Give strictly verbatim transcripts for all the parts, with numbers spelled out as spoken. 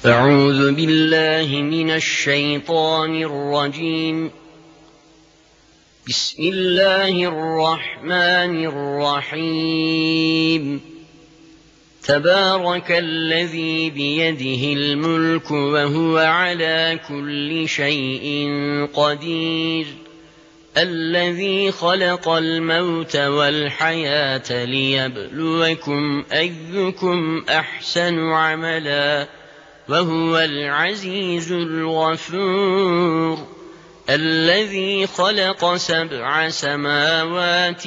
أعوذ بالله من الشيطان الرجيم. بسم الله الرحمن الرحيم. تبارك الذي بيده الملك وهو على كل شيء قدير، الذي خلق الموت والحياة ليبلوكم أيكم أحسن عملا، وهو العزيز الغفور. الذي خلق سبع سماوات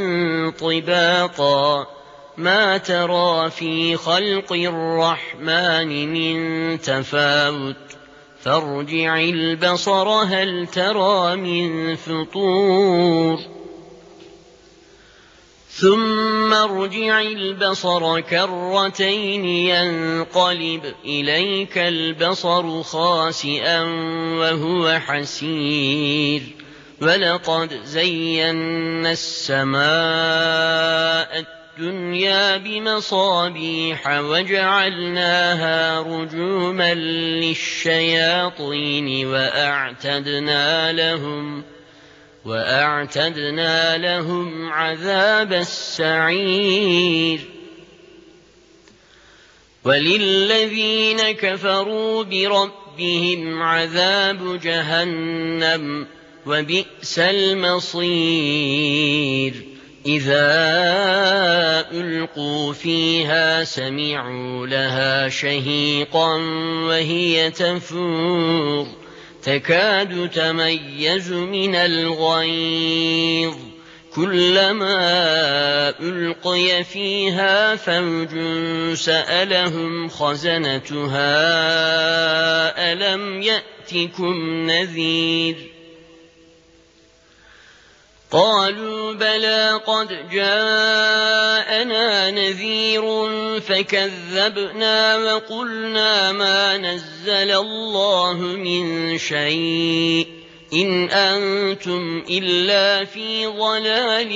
طباقا، ما ترى في خلق الرحمن من تفاوت، فارجع البصر هل ترى من فطور، ثم ارجع البصر كرتين ينقلب إليك البصر خاسئا وهو حسير. ولقد زينا السماء الدنيا بمصابيح وجعلناها رجوما للشياطين وأعتدنا لهم وأعتدنا لهم عذاب السعير. وللذين كفروا بربهم عذاب جهنم وبئس المصير. إذا ألقوا فيها سمعوا لها شهيقا وهي تفور، تكاد تميز من الغيظ، كلما ألقي فيها فوج سألهم خزنتها ألم يأتكم نذير، قالوا بلى قد جاءنا نذير فكذبنا وقلنا ما نزل الله من شيء إن أنتم إلا في ضلال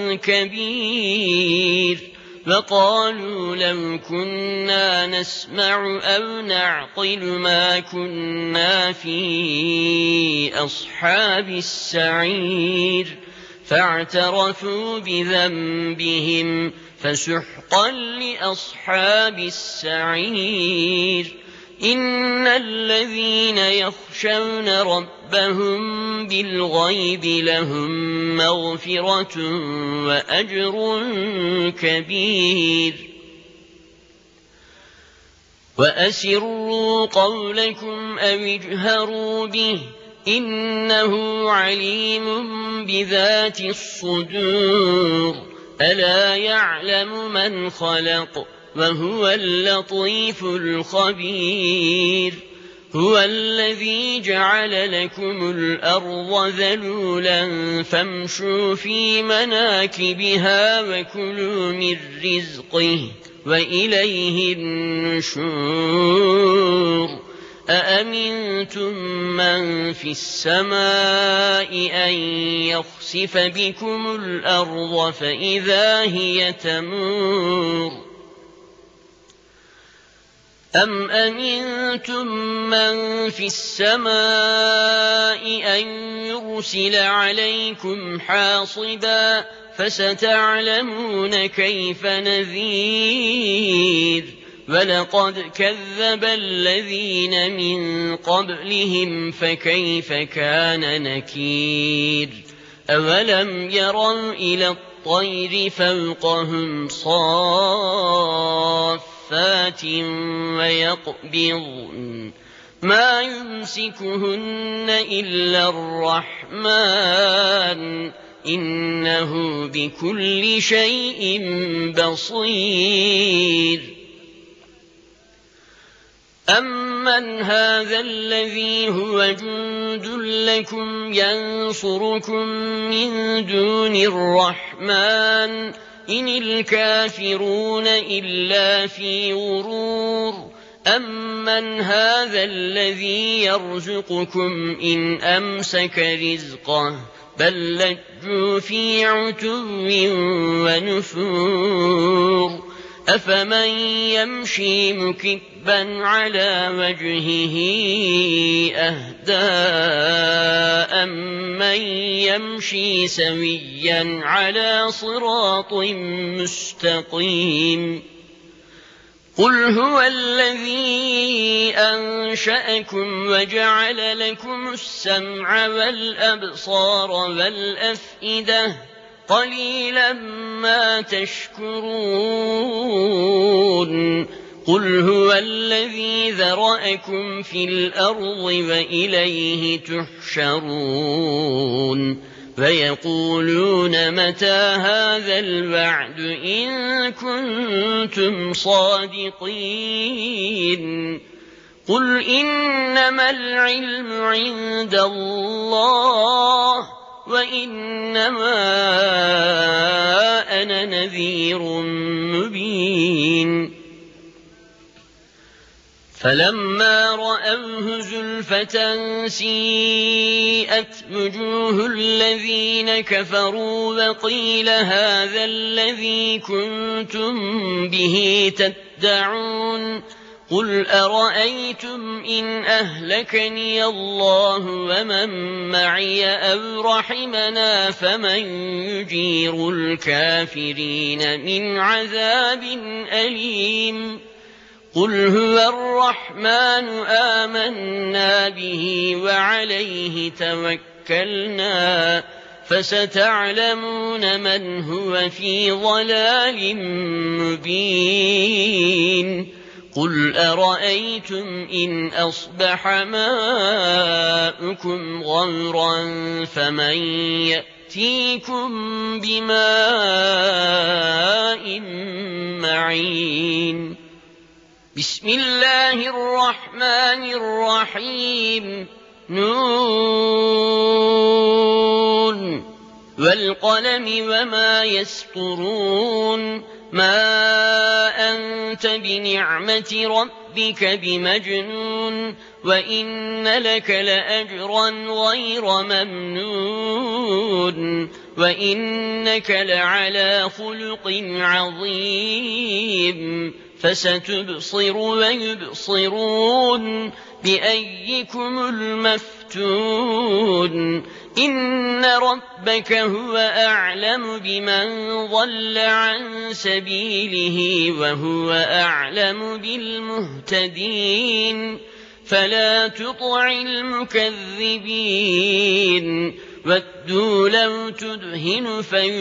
كبير. وقالوا لو كنا نسمع أو نعقل ما كنا في أصحاب السعير، فاعترفوا بذنبهم فسحقا لأصحاب السعير. إن الذين يخشون ربهم بالغيب لهم مغفرة وأجر كبير. وأسروا قولكم أو اجهروا به إنه عليم بذات الصدور. ألا يعلم من خلق وهو اللطيف الخبير. هو الذي جعل لكم الأرض ذلولا فامشوا في مناكبها وكلوا من رزقه وإليه النشور. أأمنتم من في السماء أن يخسف بكم الأرض فإذا هي تمور، أم أمنتم من في السماء أن يرسل عليكم حاصبا فستعلمون كيف نذير. ولقد كذب الذين من قبلهم فكيف كان نكير. أولم يروا إلى الطير فوقهم صافات ويقبضن ما يمسكهن إلا الرحمن إنه بكل شيء بصير. أمن هذا الذي هو جند لكم ينصركم من دون الرحمن إن الكافرون إلا في غرور. أمن هذا الذي يرزقكم إن أمسك رزقه بل لجوا في عتو ونفور. أفمن يمشي مكبا كذبا على وجهه أهدى أمن يمشي سويا على صراط مستقيم قل هو الذي أنشأكم وجعل لكم السمع والأبصار والأفئدة قليلا ما تشكرون قل هو الذي ذرأكم في الأرض وإليه تحشرون فيقولون متى هذا الوعد إن كنتم صادقين قل إنما العلم عند الله وإنما أنا نذير مبين فلما رأوه زلفة سيئت وجوه الذين كفروا وقيل هذا الذي كنتم به تدعون قل أرأيتم إن أهلكني الله ومن معي أو رحمنا فمن يجير الكافرين من عذاب أليم قل هو الرحمن آمنا به وعليه توكلنا فستعلمون من هو في ضلال مبين قل أرأيتم إن أصبح ماؤكم غورا فمن يأتيكم بماء معين بسم الله الرحمن الرحيم نون والقلم وما يسطرون ما أنت بنعمة ربك بمجنون وإن لك لأجرا غير ممنون وإنك لعلى خلق عظيم فستبصر ويبصرون بأيكم المفتون إن ربك هو أعلم بمن ضل عن سبيله وهو أعلم بالمهتدين فلا تطع المكذبين ودوا لو تدهن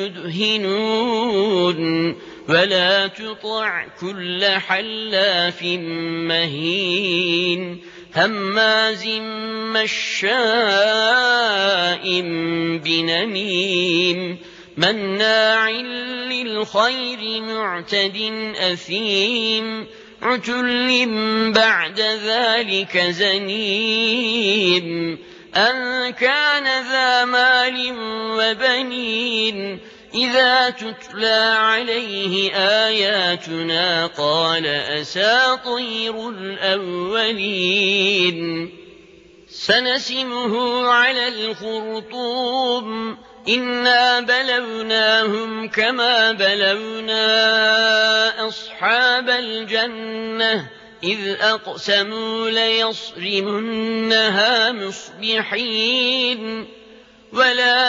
فيدهنون ولا تطع كل حلاف مهين هماز مشاء بنميم مناع للخير معتد أثيم عتل بعد ذلك زنيم أن كان ذا مال وبنين إذا تتلى عليه آياتنا قال أساطير الأولين سنسمه على الخرطوم إنا بلوناهم كما بلونا أصحاب الجنة إذ أقسموا ليصرمنها مصبحين ولا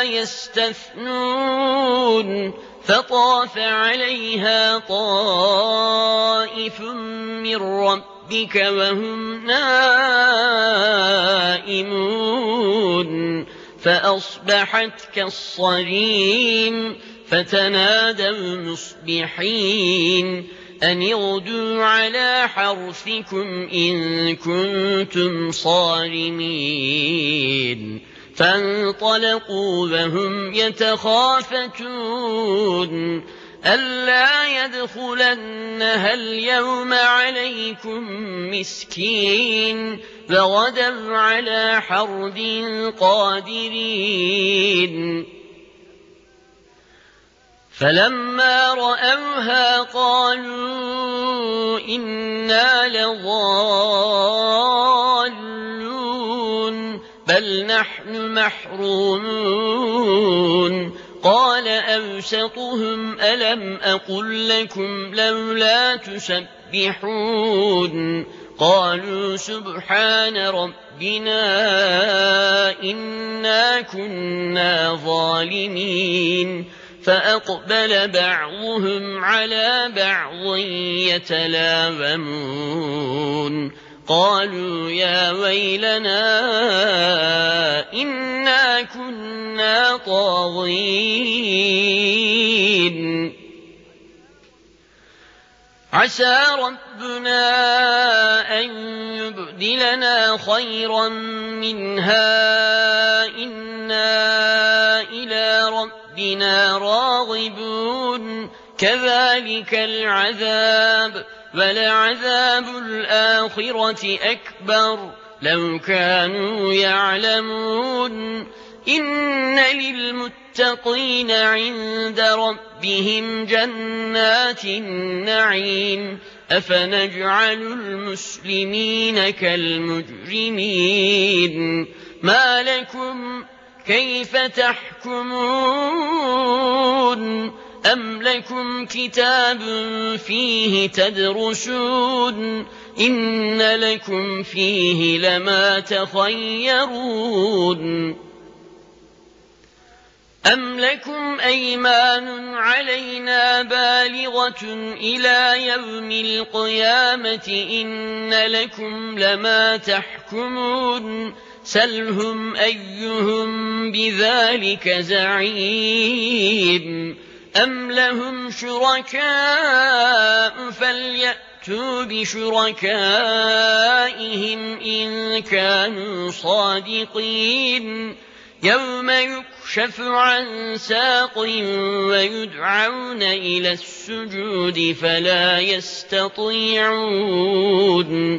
يستثنون فطاف عليها طائف من ربك وهم نائمون فأصبحت كالصريم فتنادوا مصبحين أن اغدوا على حرثكم إن كنتم صارمين فانطلقوا وهم يتخافتون ألا يدخلنها اليوم عليكم مسكين وغدوا على حرد قادرين فلما رأوها قالوا إنا لضالون بل نحن محرومون قال أوسطهم ألم أقل لكم لولا تسبحون قالوا سبحان ربنا إنا كنا ظالمين فأقبل بعضهم على بعض يتلاومون قالوا يا ويلنا إنا كنا طاغين عسى ربنا أن يبدلنا خيرا منها إنا إلى ربنا راغبون كذلك العذاب ولعذاب الآخرة أكبر لو كانوا يعلمون إن للمتقين عند ربهم جنات النعيم أفنجعل المسلمين كالمجرمين ما لكم كيف تحكمون أم لكم كتاب فيه تدرسون إن لكم فيه لما تخيرون أم لكم أيمان علينا بالغة إلى يوم القيامة إن لكم لما تحكمون سلهم أيهم بذلك زعيم أم لهم شركاء فليأتوا بشركائهم إن كانوا صادقين يوم يكشف عن ساق ويدعون إلى السجود فلا يستطيعون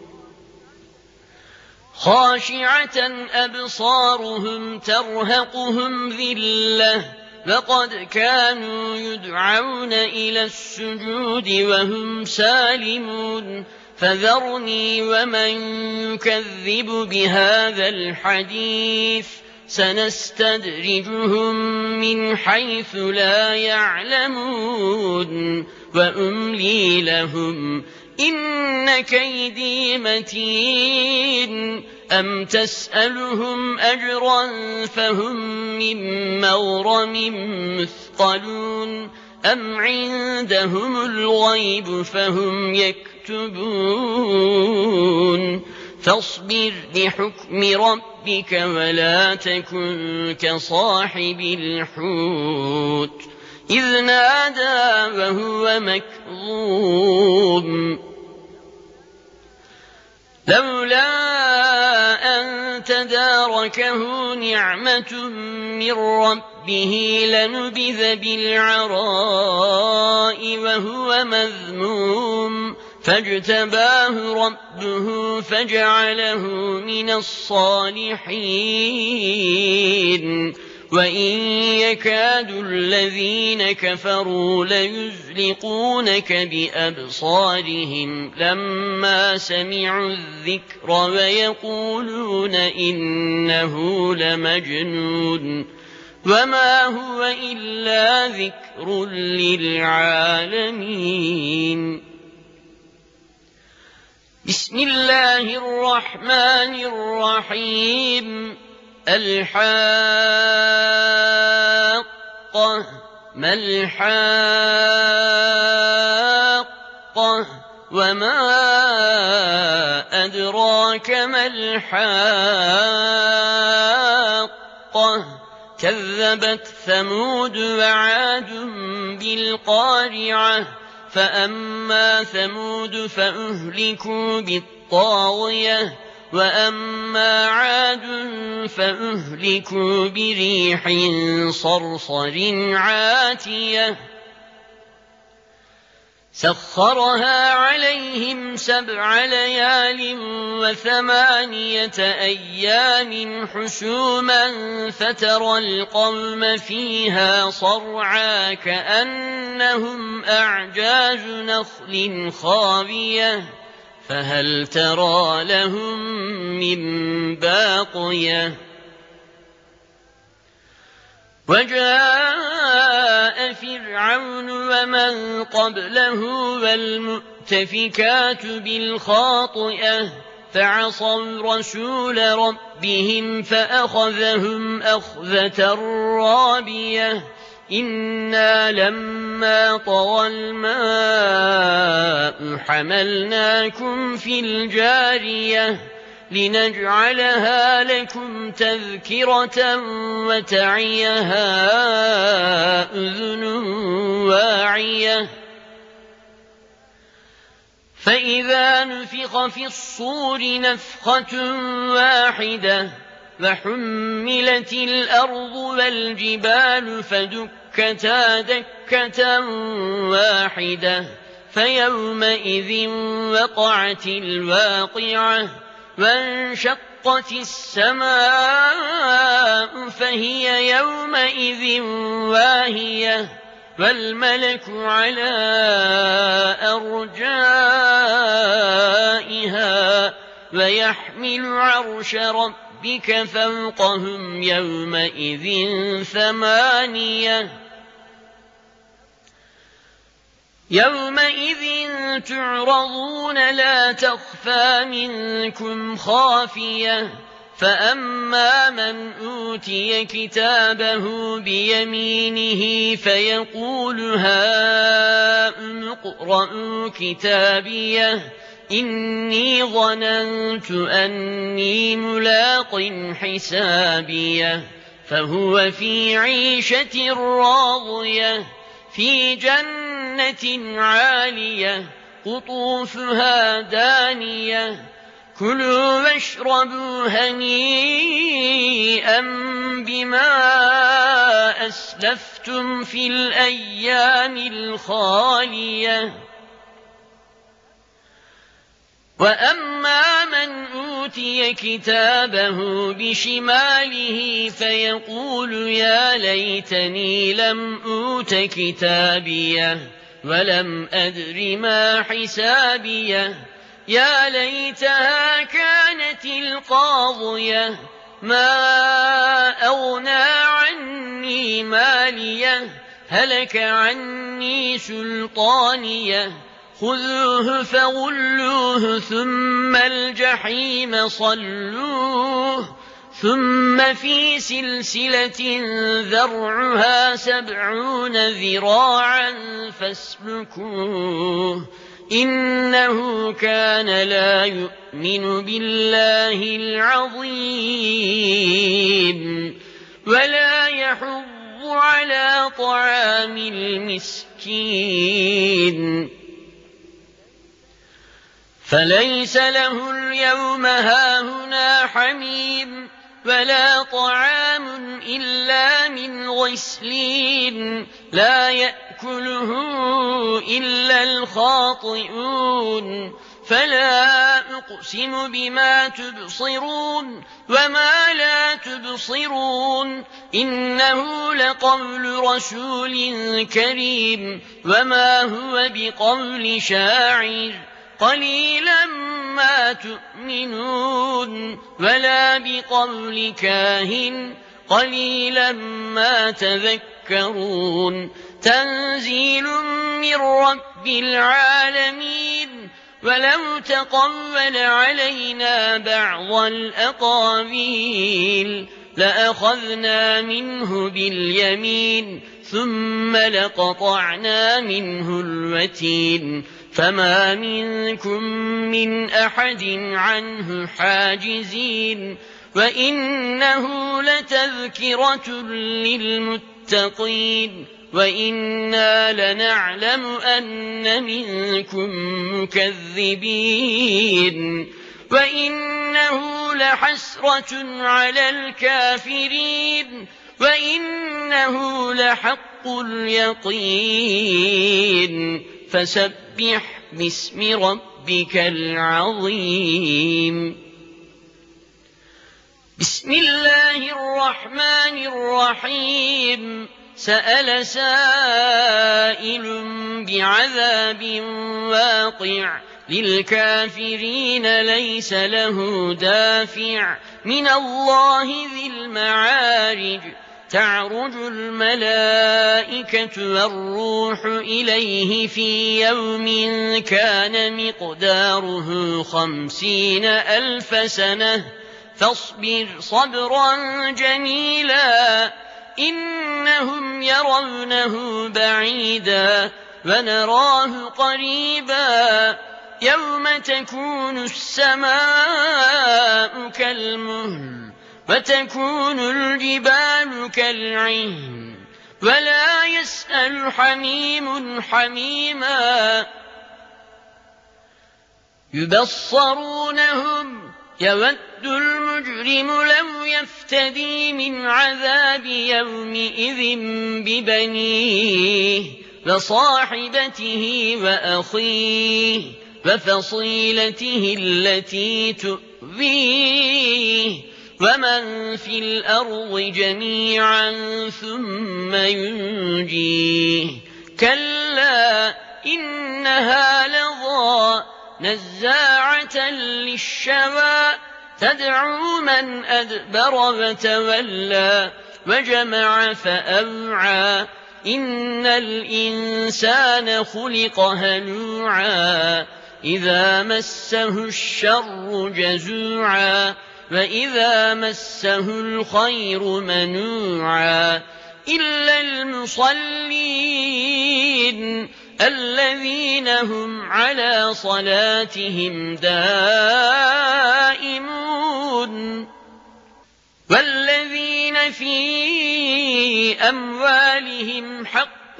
خاشعة أبصارهم ترهقهم ذلة وقد كانوا يدعون إلى السجود وهم سالمون فذرني ومن يكذب بهذا الحديث سنستدرجهم من حيث لا يعلمون وأملي لهم إن كيدي متين أم تسألهم أجرا فهم من مغرم مثقلون أم عندهم الغيب فهم يكتبون فاصبر لحكم ربك ولا تكن كصاحب الحوت إذ نادى وهو مكظوم لولا أن تداركه نعمة من ربه لنبذ بالعراء وهو مذموم فاجتباه ربه فجعله من الصالحين وإن يكاد الذين كفروا ليزلقونك بأبصارهم لما سمعوا الذكر ويقولون إنه لمجنون وما هو إلا ذكر للعالمين بسم الله الرحمن الرحيم الحاقة ما الحاقة وما أدراك ما الحاقة كذبت ثمود وعاد بالقارعة فأما ثمود فأهلكوا بالطاغية وأما عاد فأهلكوا بريح صرصر عاتية سخرها عليهم سبع ليال وثمانية أيام حسوما فترى القوم فيها صرعا كأنهم أعجاز نخل خاوية فهل ترى لهم من باقية وجاء فرعون ومن قبله والمؤمنين المؤتفكات بالخاطئة فعصوا رسول ربهم فأخذهم أخذة رابية إنا لما طغى الماء حملناكم في الجارية لنجعلها لكم تذكرة وتعيها أذن واعية فإذا نفخ في الصور نفخة واحدة وحملت الأرض والجبال فدكتا دكة واحدة فيومئذ وقعت الواقعة وانشقت السماء فهي يومئذ واهية والملك على أرجائها ويحمل عرش ربك فوقهم يومئذ ثمانية يومئذ تعرضون لا تخفى منكم خافية فأما من أوتي كتابه بيمينه فيقول هاؤم اقرءوا كتابيه إني ظننت أني ملاق حسابيه فهو في عيشة راضية في جنة عالية قطوفها دانية كلوا واشربوا هنيئا بما أسلفتم في الأيام الخالية وأما من أوتي كتابه بشماله فيقول يا ليتني لم أوت كتابيه ولم أدر ما حسابيه يا ليتها كانت القاضية ما أغنى عني ماليه هلك عني سلطانيه خذوه فغلوه ثم الجحيم صلوه ثم في سلسلة ذرعها سبعون ذراعا فاسلكوه إنه كان لا يؤمن بالله العظيم ولا يحض على طعام المسكين فليس له اليوم هاهنا حميم ولا طعام إلا من غسلين لا يأكله إلا الخاطئون فلا أقسم بما تبصرون وما لا تبصرون إنه لقول رسول كريم وما هو بقول شاعر قليلا ما تؤمنون ولا بقول كاهن قليلا ما تذكرون تنزيل من رب العالمين ولو تقول علينا بعض الأقاويل لأخذنا منه باليمين ثم لقطعنا منه الوتين فما منكم من أحد عنه حاجزين وإنه لتذكرة للمتقين وإنا لنعلم أن منكم مكذبين وإنه لحسرة على الكافرين وإنه لحق اليقين فسبح باسم ربك العظيم بسم الله الرحمن الرحيم سأل سائل بعذاب واقع للكافرين ليس له دافع من الله ذي المعارج تعرج الملائكة والروح إليه في يوم كان مقداره خمسين ألف سنة فاصبر صبرا جميلا إنهم يرونه بعيدا ونراه قريبا يوم تكون السماء كالمهل وتكون الجبال كالعهن ولا يسأل حميم حميما يبصرونهم يود المجرم لو يفتدي من عذاب يومئذ ببنيه وصاحبته وأخيه وفصيلته التي تؤويه ومن في الأرض جميعا ثم ينجيه كلا إنها لظى نزاعة للشوى تدعو من أدبر وتولى وجمع فأوعى إن الإنسان خلق هلوعا إذا مسه الشر جزوعا وإذا مسه الخير منوعا إلا المصلين الذين هم على صلاتهم دائمون والذين في أموالهم حق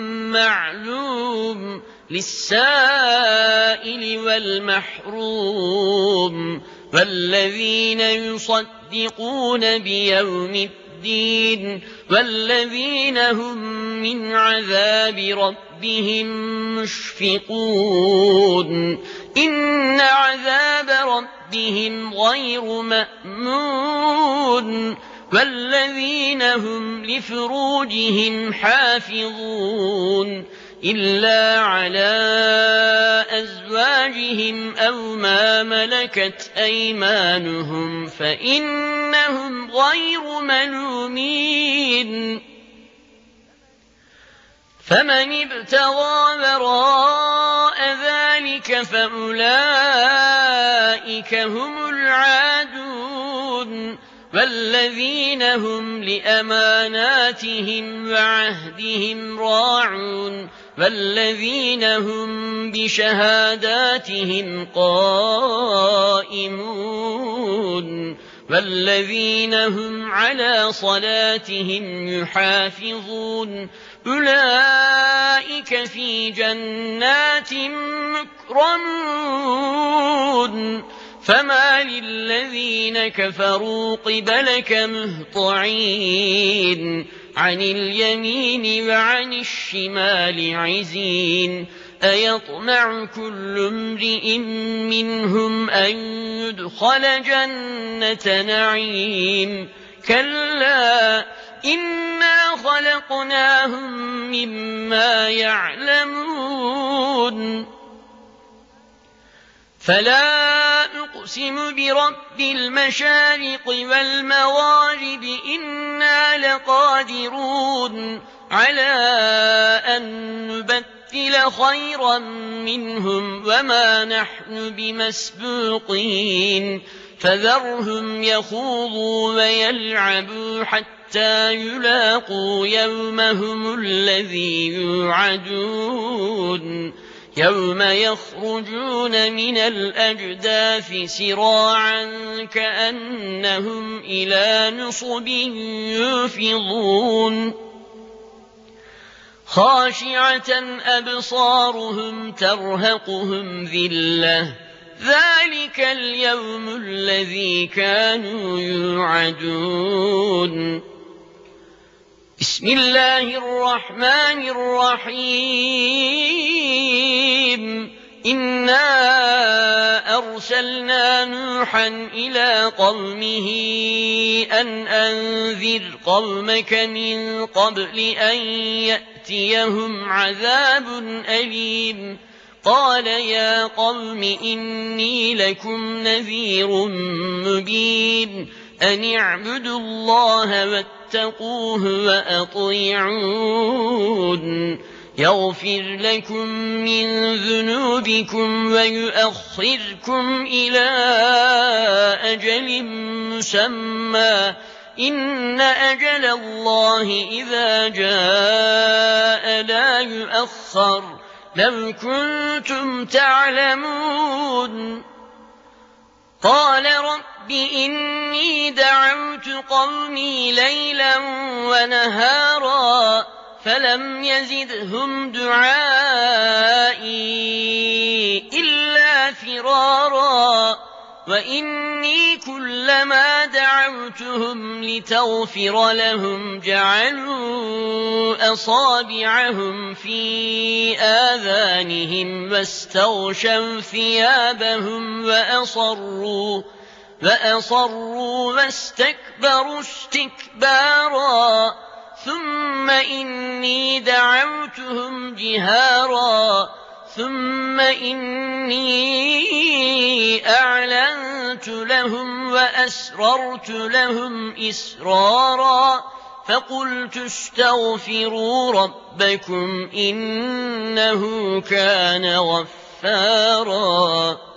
معلوم للسائل والمحروم والذين يصدقون بيوم الدين والذين هم من عذاب ربهم مشفقون إن عذاب ربهم غير مأمون والذين هم لفروجهم حافظون إلا على أزواجهم أو ما ملكت أيمانهم فإنهم غير ملومين فمن ابتغى وراء ذلك فأولئك هم العادون والذين هم لأماناتهم وعهدهم راعون والذين هم بشهاداتهم قائمون والذين هم على صلاتهم يحافظون أولئك في جنات مكرمون فما للذين كفروا قبلك مهطعين عن اليمين وعن الشمال عزين أيطمع كل امرئ منهم أن يدخل جنة نعيم كلا إنا خلقناهم مما يعلمون فلا أقسم برب المشارق والمغارب إنا لقادرون على أن نبدل خيرا منهم وما نحن بمسبوقين فذرهم يخوضوا ويلعبوا حتى يلاقوا يومهم الذي يوعدون يوم يخرجون من الأجداث سراعا كأنهم إلى نصب يوفضون خاشعة أبصارهم ترهقهم ذلة ذلك اليوم الذي كانوا يوعدون بسم الله الرحمن الرحيم إنا أرسلنا نوحا إلى قومه أن أنذر قومك من قبل أن يأتيهم عذاب أليم قال يا قوم إني لكم نذير مبين أن اعبدوا الله واتقوا واتقوه وأطيعون يغفر لكم من ذنوبكم ويؤخركم إلى أجل مسمى إن أجل الله إذا جاء لا يؤخر لو كنتم تعلمون قال رب إني دعوت قومي ليلا ونهارا فلم يزدهم دعائي إلا فرارا وإني كلما دعوتهم لتغفر لهم جعلوا أصابعهم في آذانهم واستغشوا ثيابهم وأصروا وأصروا واستكبروا استكبارا ثم إني دعوتهم جهارا ثم إني أعلنت لهم وأسررت لهم إسرارا فقلت استغفروا ربكم إنه كان غفارا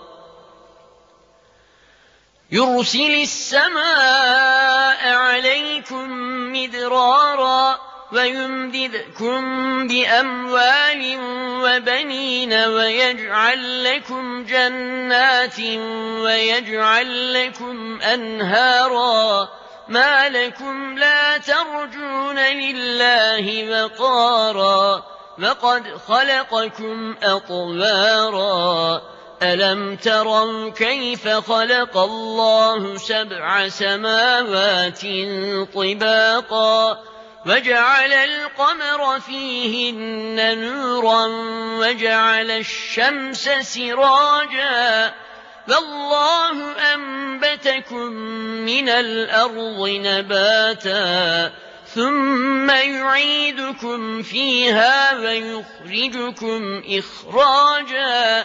يرسل السماء عليكم مدرارا ويمددكم بأموال وبنين ويجعل لكم جنات ويجعل لكم أنهارا ما لكم لا ترجون لله وقارا وقد خلقكم أطوارا ألم تروا كيف خلق الله سبع سماوات طباقا وجعل القمر فيهن نورا وجعل الشمس سراجا والله أنبتكم من الأرض نباتا ثم يعيدكم فيها ويخرجكم إخراجا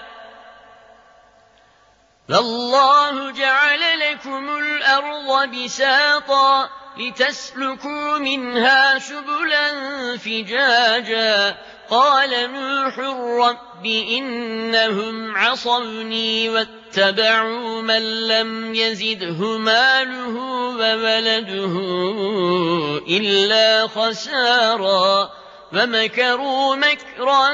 والله جعل لكم الأرض بساطا لتسلكوا منها سبلا فجاجا قال نوح رب إنهم عصوني واتبعوا من لم يزده ماله وولده إلا خسارا ومكروا مكرا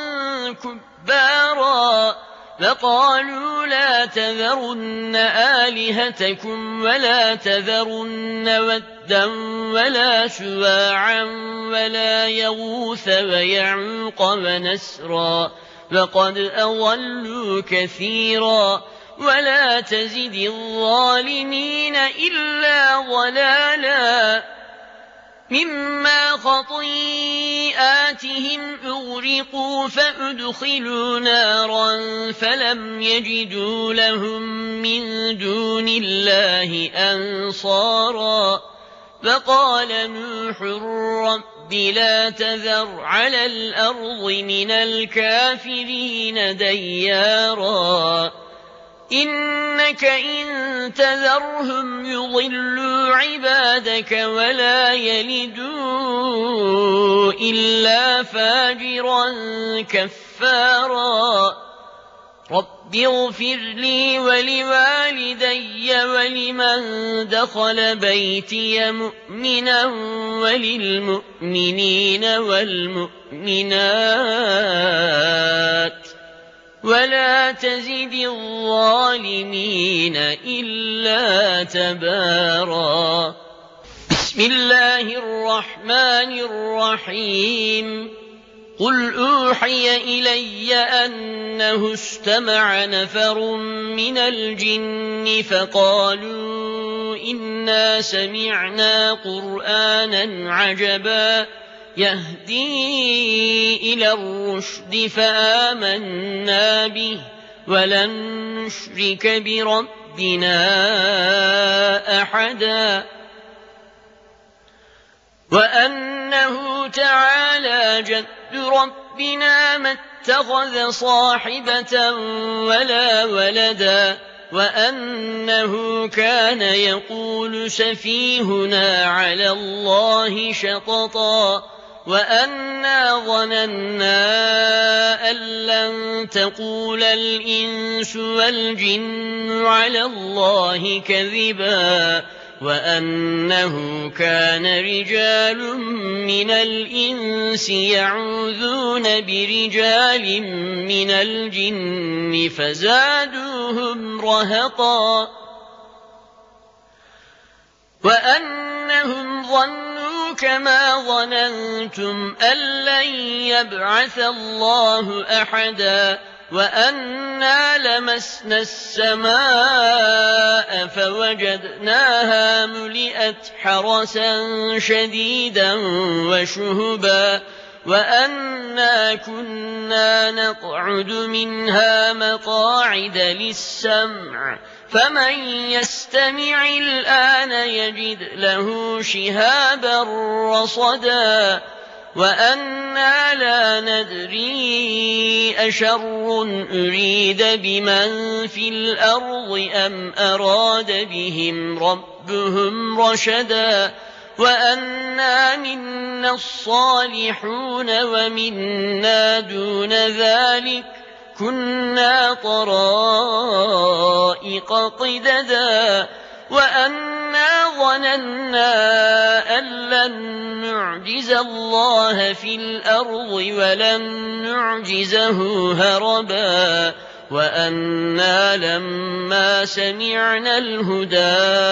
كبارا فقالوا لا تذرن آلهتكم ولا تذرن ودا ولا سواعا ولا يغوث ويعوق ونسرا وقد أضلوا كثيرا ولا تزد الظالمين إلا ضلالا مما خطيئاتهم أغرقوا فأدخلوا نارا فلم يجدوا لهم من دون الله أنصارا فقال نوح رب لا تذر على الأرض من الكافرين ديارا إنك إن تذرهم يضلوا عبادك ولا يلدوا إلا فاجرا كفارا رب اغفر لي ولوالدي ولمن دخل بيتي مؤمنا وللمؤمنين والمؤمنات ولا تزد الظالمين إلا تبارا بسم الله الرحمن الرحيم قل أوحي إلي أنه استمع نفر من الجن فقالوا إنا سمعنا قرآنا عجبا يهدي إلى الرشد فآمنا به ولن نشرك بربنا أحدا وأنه تعالى جد ربنا ما اتخذ صاحبة ولا ولدا وأنه كان يقول سفيهنا على الله شططا وأنا ظننا أن لن تقول الإنس والجن على الله كذبا وأنه كان رجال من الإنس يعوذون برجال من الجن فزادوهم رهقا وأنهم ظنوا كما ظننتم أن لن يبعث الله أحدا وأنا لمسنا السماء فوجدناها ملئت حرسا شديدا وشهبا وأنا كنا نقعد منها مقاعد للسمع فمن يستمع الآن يجد له شهابا رصدا وأنا لا ندري أشر أريد بمن في الأرض أم أراد بهم ربهم رشدا وأنا منا الصالحون ومنا دون ذلك كنا طرائق قددا وأنا ظننا أن لن نعجز الله في الأرض ولن نعجزه هربا وأنا لما سمعنا الهدى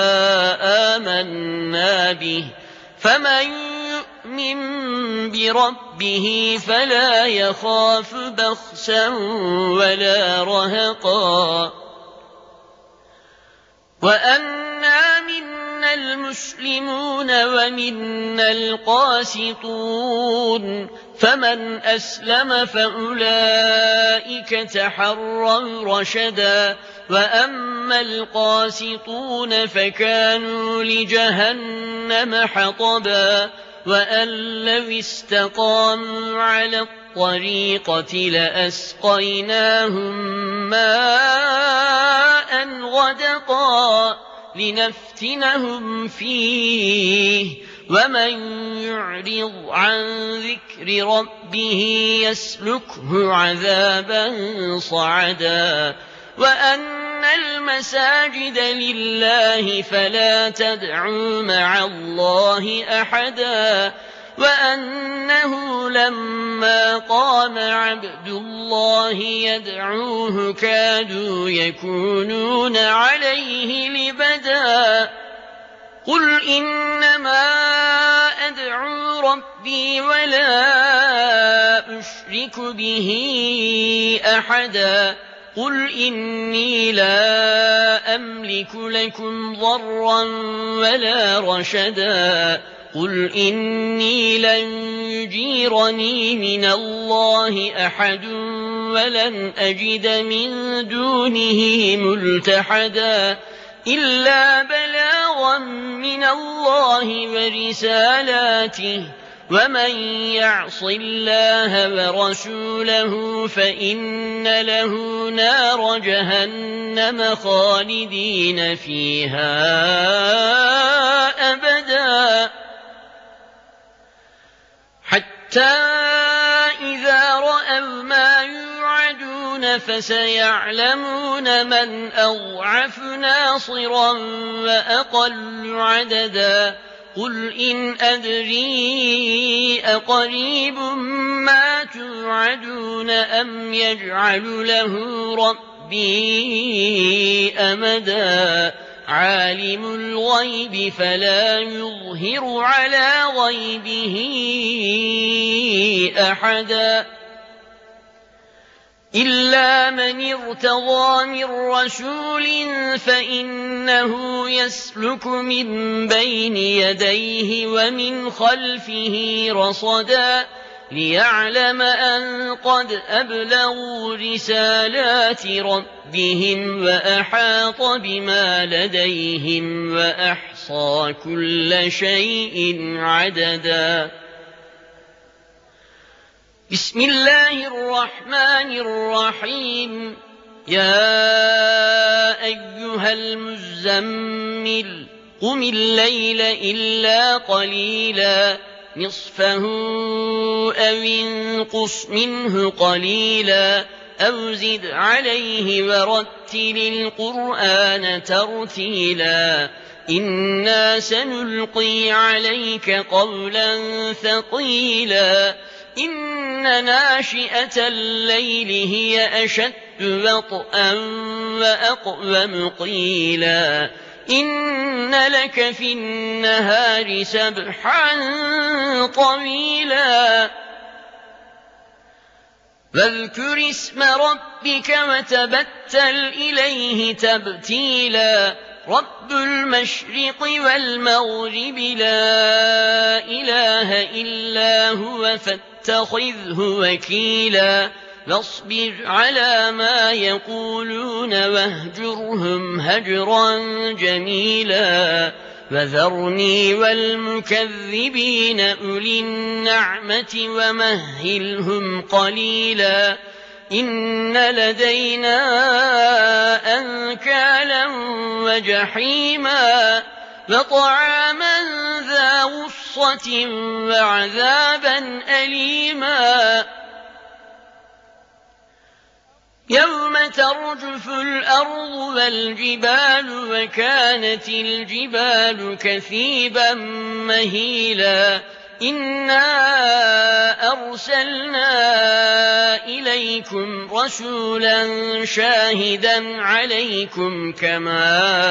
آمنا به فمن يؤمن بربه فلا يخاف بخسا ولا رهقا وأنا منا المسلمون ومنا القاسطون فمن أسلم فأولئك تحروا رشدا وأما القاسطون فكانوا لجهنم حطبا وأن لو استقاموا على الطريقة لأسقيناهم ماء غدقا لنفتنهم فيه ومن يعرض عن ذكر ربه يسلكه عذابا صعدا وأن المساجد لله فلا تدعوا مع الله أحدا وأنه لما قام عبد الله يدعوه كادوا يكونون عليه لبدا قل إنما أدعو ربي ولا أشرك به أحدا قل إني لا أملك لكم ضرا ولا رشدا قل إني لن يجيرني من الله أحد ولن أجد من دونه ملتحدا إلا بلاغا من الله ورسالاته ومن يعص الله ورسوله فإن له نار جهنم خالدين فيها أبدا حتى إذا رأوا ما يوعدون فسيعلمون من أضعف ناصرا وأقل عددا قل إن أدري أقريب ما توعدون أم يجعل له ربي أمدا عالم الغيب فلا يظهر على غيبه أحدا إلا من ارتضى من رسول فإنه يسلك من بين يديه ومن خلفه رصدا ليعلم أن قد أبلغوا رسالات ربهم وأحاط بما لديهم وأحصى كل شيء عددا بسم الله الرحمن الرحيم يا أيها المزمل قم الليل إلا قليلا نصفه أو انقص منه قليلا أو زد عليه ورتل القرآن ترتيلا إنا سنلقي عليك قولا ثقيلا إن ناشئة الليل هي أشد وطئا وأقوم قيلا إن لك في النهار سبحا طويلا واذكر اسم ربك وتبتل إليه تبتيلا رب المشرق والمغرب لا إله إلا هو فاتخذه وكيلا واصبر على ما يقولون واهجرهم هجرا جميلا وذرني والمكذبين أولي النعمة ومهلهم قليلا إن لدينا أنكالا وجحيما وطعاما ذا غصة وعذابا أليما يوم ترجف الأرض والجبال وكانت الجبال كثيبا مهيلا إنا أرسلنا إليكم رسولا شاهدا عليكم كما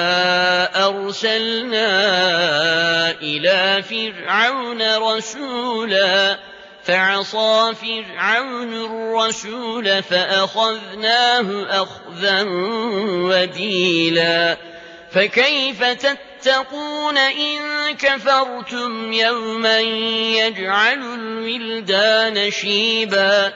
أرسلنا إلى فرعون رسولا فعصى فرعون الرسول فأخذناه أخذا وبيلا فكيف تتقون إن كفرتم يوما يجعل الولدان شيبا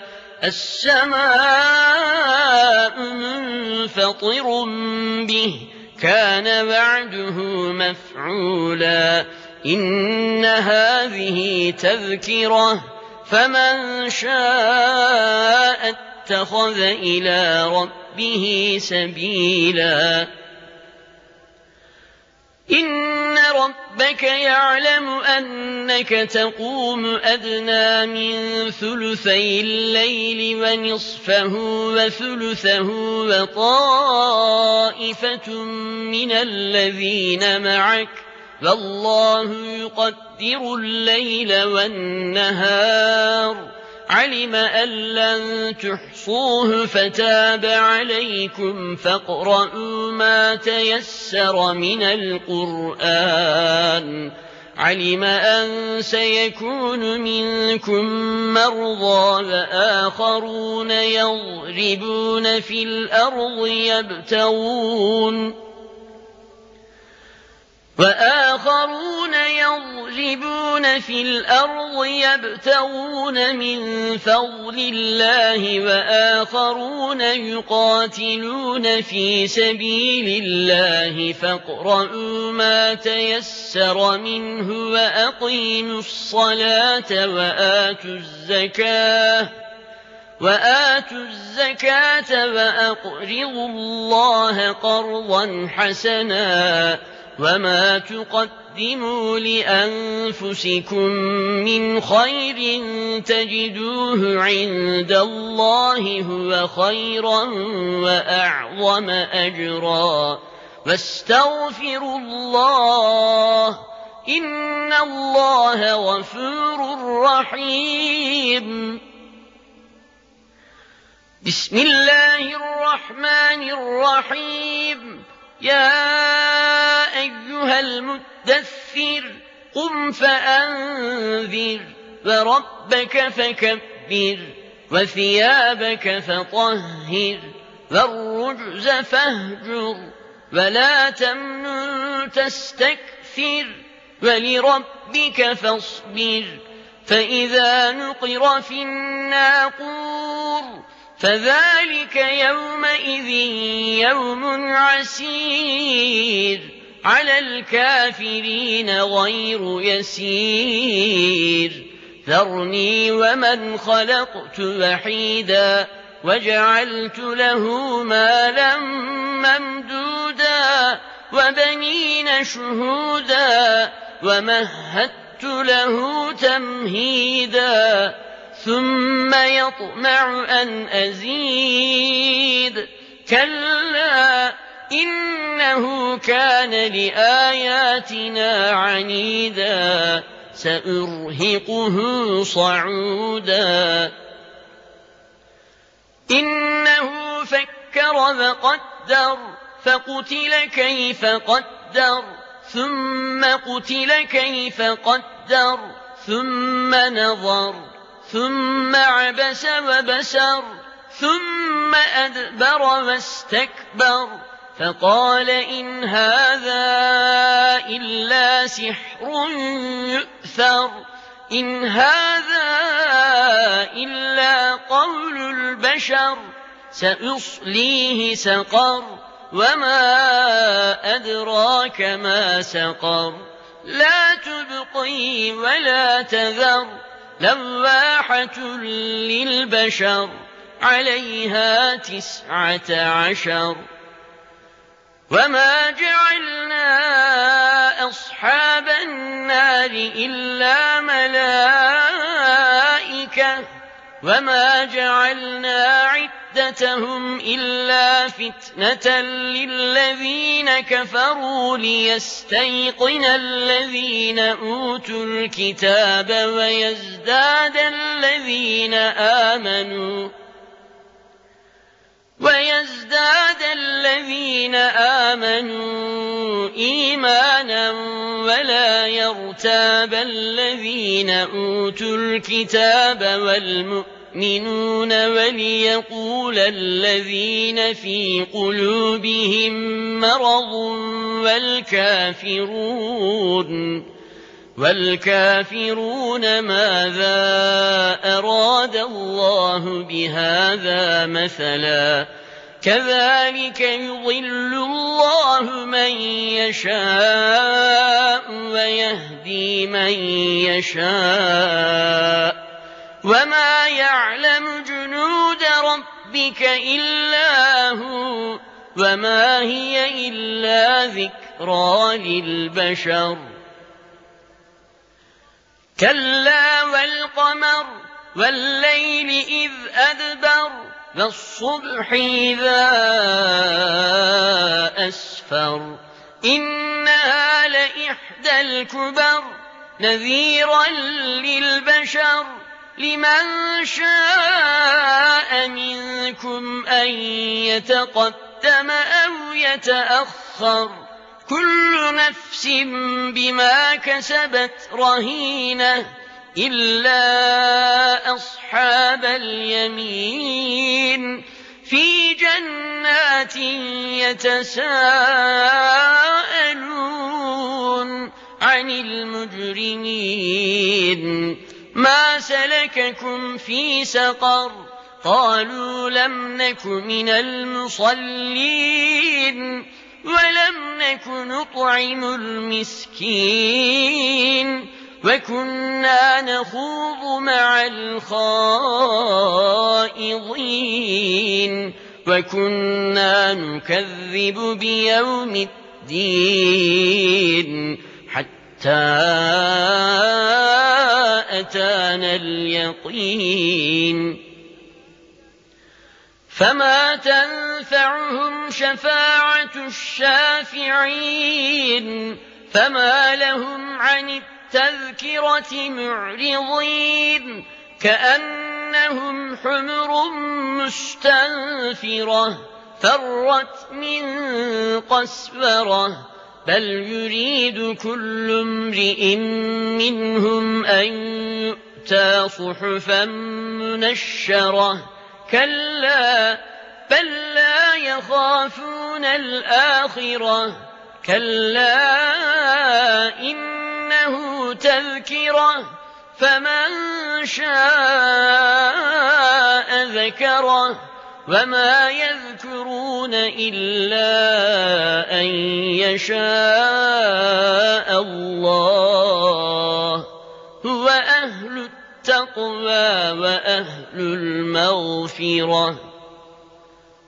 السماء منفطر به كان وعده مفعولا إن هذه تذكرة فمن شاء اتخذ إلى ربه سبيلا إن ربك يعلم أنك تقوم أدنى من ثلثي الليل ونصفه وثلثه وطائفة من الذين معك والله يقدر الليل والنهار علم أن لن تحصوه فتاب عليكم فاقرؤوا ما تيسر من القرآن علم أن سيكون منكم مرضى وآخرون يضربون في الأرض يبتغون وآخرون يضربون في الأرض يبتغون من فضل الله وآخرون يقاتلون في سبيل الله فاقرؤوا ما تيسر منه وأقيموا الصلاة وآتوا الزكاة وآتوا الزكاة وأقرضوا الله قرضا حسنا وما تقدموا لأنفسكم من خير تجدوه عند الله هو خيرا وأعظم أجرا واستغفروا الله إن الله غفور رحيم بسم الله الرحمن الرحيم يا أيها المدثر قم فأنذر وربك فكبر وثيابك فطهر والرجز فاهجر ولا تمنن تستكثر ولربك فاصبر فإذا نقر في الناقور فذلك يومئذ يوم عسير على الكافرين غير يسير ذرني ومن خلقت وحيدا وجعلت له مالا ممدودا وبنين شهودا ومهدت له تمهيدا ثم يطمع أن أزيد كلا إنه كان لآياتنا عنيدا سأرهقه صعودا إنه فكر وقدر فقتل كيف قدر ثم قتل كيف قدر ثم نظر ثم عبس وبسر ثم أدبر واستكبر فقال إن هذا إلا سحر يؤثر إن هذا إلا قول البشر سأصليه سقر وما أدراك ما سقر لا تبقي ولا تذر لواحة للبشر عليها تسعة عشر وما جعلنا أصحاب النار إلا ملائكة وما جعلنا عدتهم إلا فتنة للذين كفروا ليستيقن الذين أوتوا الكتاب ويزداد الذين آمنوا ويزداد الذين آمنوا إيمانا ولا يرتاب الذين أوتوا الكتاب والمؤمنون وليقول الذين في قلوبهم مرض والكافرون والكافرون ماذا أراد الله بهذا مثلا كذلك يضل الله من يشاء ويهدي من يشاء وما يعلم جنود ربك إلا هو وما هي إلا ذكرى للبشر كلا والقمر والليل إذ أدبر والصبح إذا أسفر إنها لإحدى الكبر نذيرا للبشر لمن شاء منكم أن يتقدم أو يتأخر كل نفس بما كسبت رهينة إلا أصحاب اليمين في جنات يتساءلون عن المجرمين ما سلككم في سقر قالوا لم نك من المصلين ولم نك نطعم المسكين وكنا نخوض مع الخائضين وكنا نكذب بيوم الدين حتى أتانا اليقين فما تنفعهم شفاعة الشافعين فما لهم عن التذكرة معرضين كأنهم حمر مستنفرة فرت من قسورة بل يريد كل امرئ منهم أن يؤتى صحفا منشرة كلا بل لا يخافون الآخرة كلا إنه تذكرة فمن شاء ذكره وما يذكرون إلا أن يشاء الله هو أهل التقوى وأهل المغفرة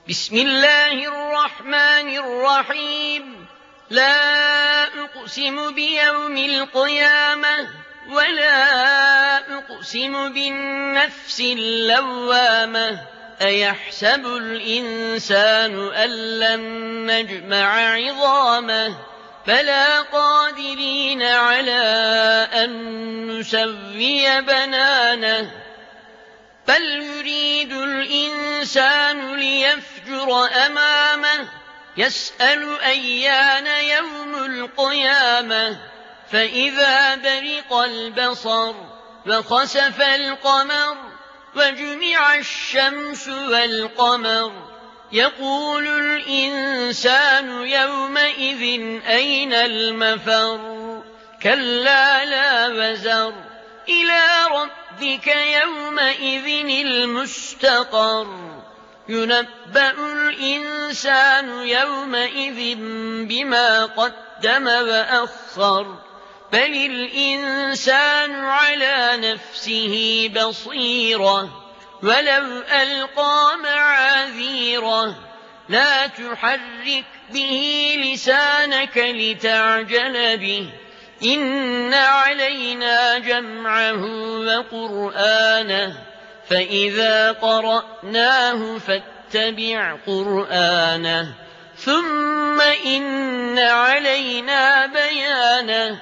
بسم الله الرحمن الرحيم لا أقسم بيوم القيامة ولا أقسم بالنفس اللوامة أيحسب الإنسان أن لن نجمع عظامه بلى قادرين على أن نسوي بنانه بل يريد الإنسان ليفجر أمامه يسأل أيان يوم القيامة فإذا برق البصر وخسف القمر وجمع الشمس والقمر يقول الإنسان يومئذ أين المفر كلا لا وزر إلى ربك يومئذ المستقر ينبأ الإنسان يومئذ بما قدم وأخر بل الإنسان على نفسه بصيرة ولو ألقى معاذيره لا تحرك به لسانك لتعجل به إن علينا جمعه وقرآنه فإذا قرأناه فاتبع قرآنه ثم إن علينا بيانه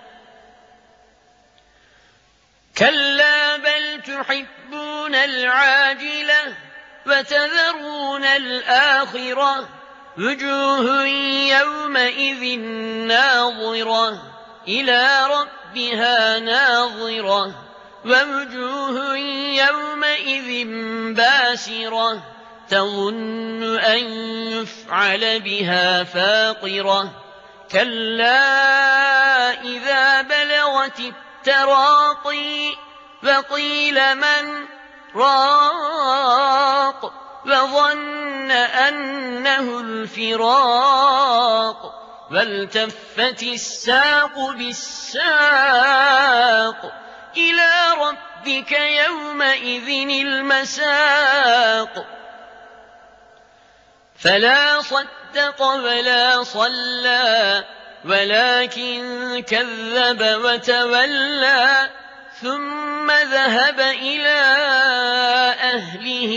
كلا بل تحبون العاجلة وتذرون الآخرة وجوه يومئذ ناظرة إلى ربها ناظرة ووجوه يومئذ باسرة تظن أن يفعل بها فاقرة كلا إذا بلغت التراقي وقيل من راق وظن أنه الفراق والتفت الساق بالساق إلى ربك يومئذ المساق فلا صدق ولا صلى ولكن كذب وتولى ثم ذهب إلى أهله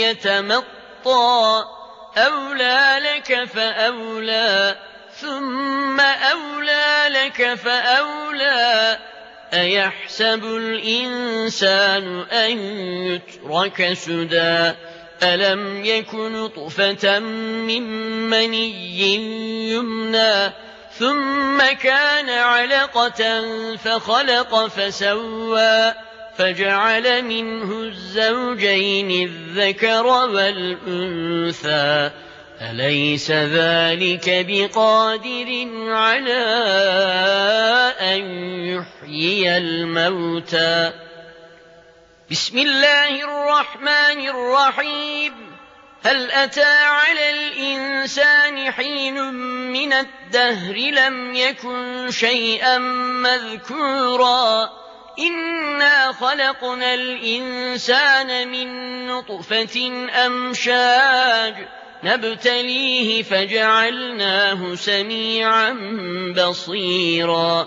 يتمطى أولى لك فأولى ثم أولى لك فأولى أيحسب الإنسان أن يترك سدى ألم يكن نطفة من مني يمنى ثم كان علقة فخلق فسوى فجعل منه الزوجين الذكر والأنثى أليس ذلك بقادر على أن يحيي الموتى بسم الله الرحمن الرحيم هل أتى على الإنسان حين من الدهر لم يكن شيئا مذكورا إنا خلقنا الإنسان من نطفة أمشاج نبتليه فجعلناه سميعا بصيرا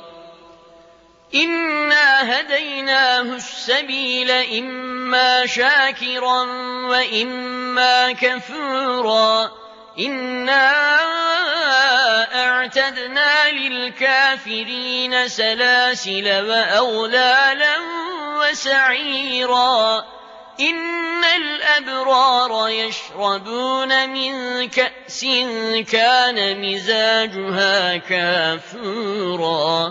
إنا هديناه السبيل إما شاكرا وإما كفورا إنا أعتدنا للكافرين سلاسل وأغلالا وسعيرا إن الأبرار يشربون من كأس كان مزاجها كافورا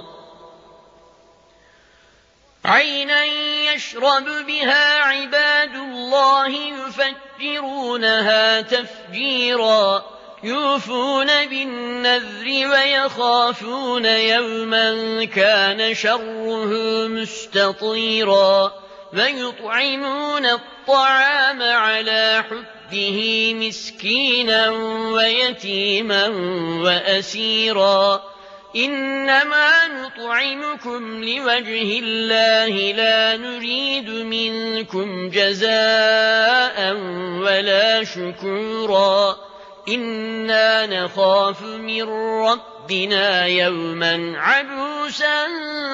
عينا يشرب بها عباد الله يفجرونها تفجيرا يوفون بالنذر ويخافون يوما كان شره مستطيرا ويطعمون الطعام على حبه مسكينا ويتيما وأسيرا إنما نطعمكم لوجه الله لا نريد منكم جزاء ولا شكورا إنا نخاف من ربنا يوما عبوسا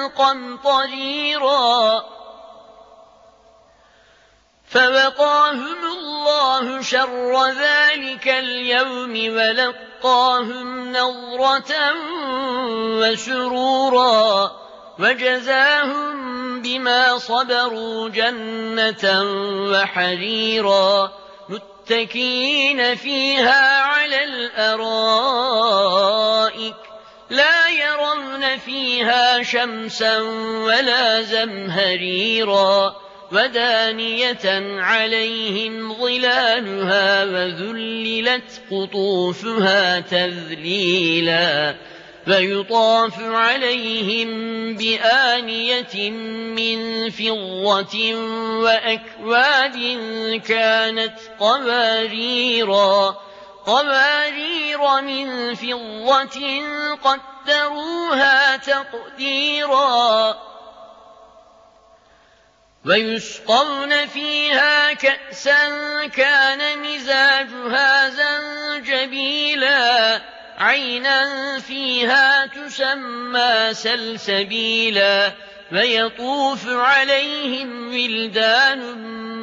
قمطريرا فوقاهم الله شر ذلك اليوم ولقاهم نضرة وسرورا وجزاهم بما صبروا جنة وحريرا متكئين فيها على الأرائك لا يرون فيها شمسا ولا زمهريرا ودانية عليهم ظلالها وذللت قطوفها تذليلا ويطاف عليهم بآنية من فضة وأكواب كانت قواريرا قوارير من فضة قدروها تقديرا ويسقون فيها كأسا كان مزاجها زنجبيلا عينا فيها تسمى سلسبيلا ويطوف عليهم ولدان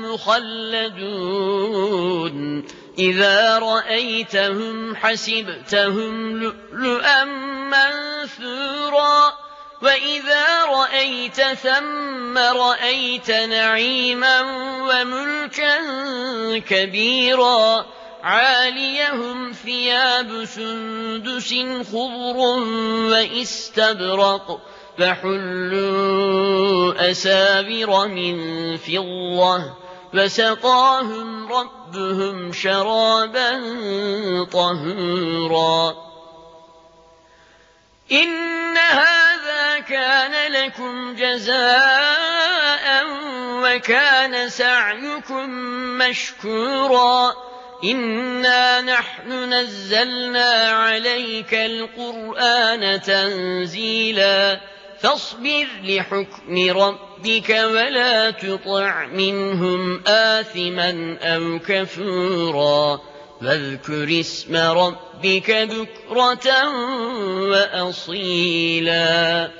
مخلدون إذا رأيتهم حسبتهم لؤلؤا منثورا وإذا رأيت ثم رأيت نعيما وملكا كبيرا عاليهم ثياب سندس خضر وإستبرق فحلوا أسابر من فضة وسقاهم ربهم شرابا طهورا إن هذا كان لكم جزاء وكان سعيكم مشكورا إنا نحن نزلنا عليك القرآن تنزيلا فاصبر لحكم ربك ولا تطع منهم آثما أو كفورا واذكر اسم ربك بكرة وأصيلا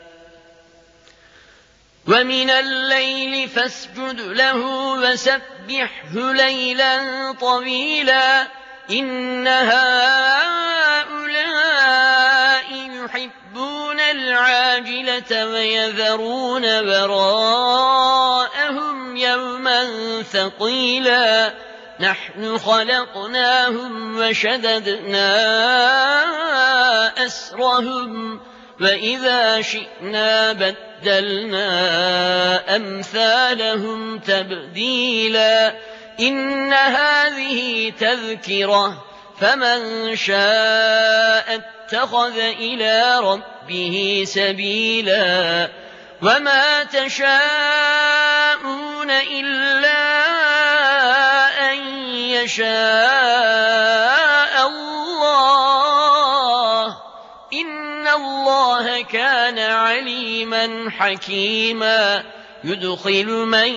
ومن الليل فاسجد له وسبحه ليلا طويلا إن هؤلاء يحبون العاجلة ويذرون وراءهم يوما ثقيلا نحن خلقناهم وشددنا أسرهم وإذا شئنا بدلنا أمثالهم تبديلا إن هذه تذكرة فمن شاء اتخذ إلى ربه سبيلا وما تشاءون إلا أن يشاء الله إن الله كان عليما حكيما يدخل من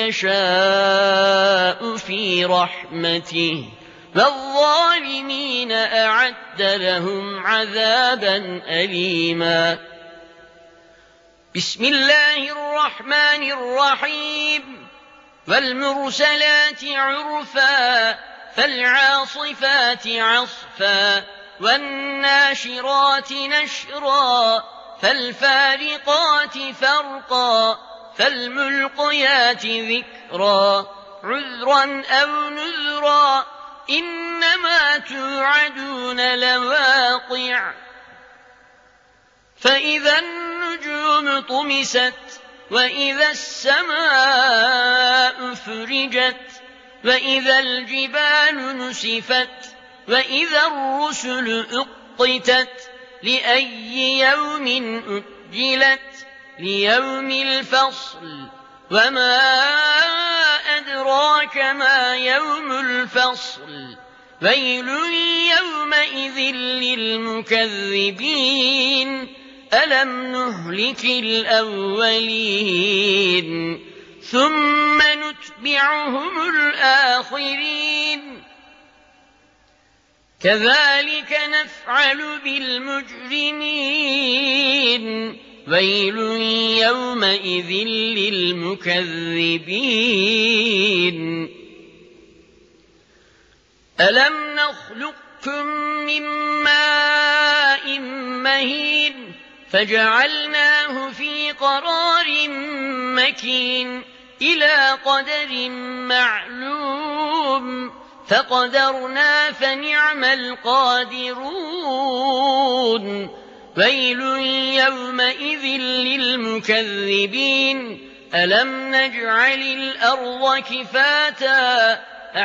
يشاء في رحمته والظالمين أعد لهم عذابا أليما بسم الله الرحمن الرحيم والمرسلات عرفا فالعاصفات عصفا والناشرات نشرا فالفارقات فرقا فالملقيات ذكرا عذرا أو نذرا إنما توعدون لواقع فإذا النجوم طمست وإذا السماء فرجت وإذا الجبال نسفت وإذا الرسل أقتت لأي يوم أجلت ليوم الفصل وما أدراك ما يوم الفصل ويل يومئذ للمكذبين ألم نهلك الأولين ثم نتبعهم الآخرين كذلك نفعل بالمجرمين ويل يومئذ للمكذبين ألم نخلقكم من ماء مهين فجعلناه في قرار مكين إلى قدر معلوم فقدرنا فنعم القادرون ويل يومئذ للمكذبين ألم نجعل الأرض كفاتا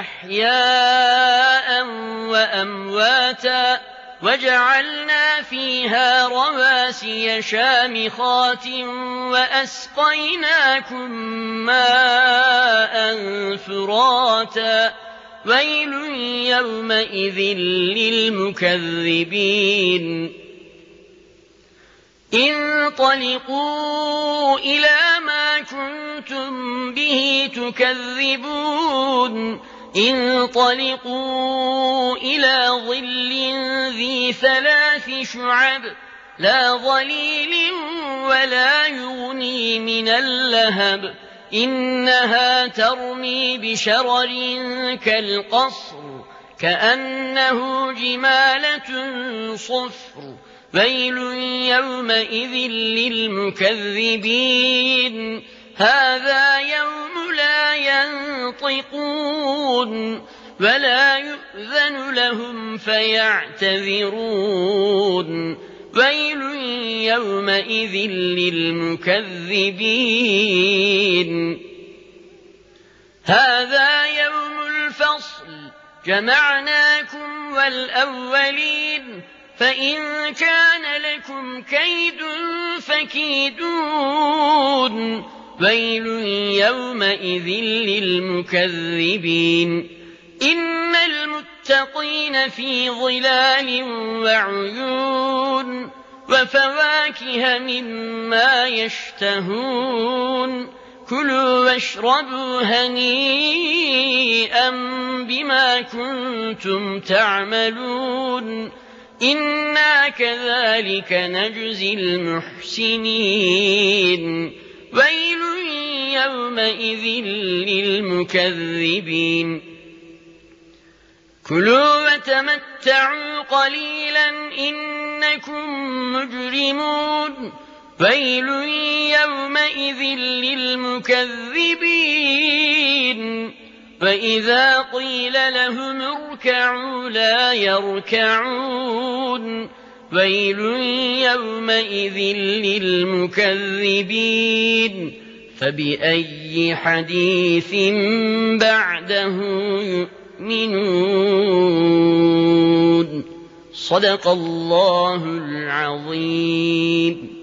أحياء وأمواتا وجعلنا فيها رواسي شامخات وأسقيناكم ماء فراتا ويل يومئذ للمكذبين انطلقوا إلى ما كنتم به تكذبون انطلقوا إلى ظل ذي ثلاث شعب لا ظليل ولا يغني من اللهب إنها ترمي بشرر كالقصر كأنه جمالة صفر ويل يومئذ للمكذبين هذا يوم لا ينطقون ولا يؤذن لهم فيعتذرون ويل يومئذ للمكذبين هذا يوم الفصل جمعناكم والأولين فإن كان لكم كيد فكيدون ويل يومئذ للمكذبين إن المتقين في ظلال وعيون وفواكه مما يشتهون كلوا واشربوا هنيئا بما كنتم تعملون إنا كذلك نجزي المحسنين ويل يومئذ للمكذبين كلوا وتمتعوا قليلا إنكم مجرمون ويل يومئذ للمكذبين وإذا قيل لهم اركعوا لا يركعون ويل يومئذ للمكذبين فبأي حديث بعده يؤمنون صدق الله العظيم.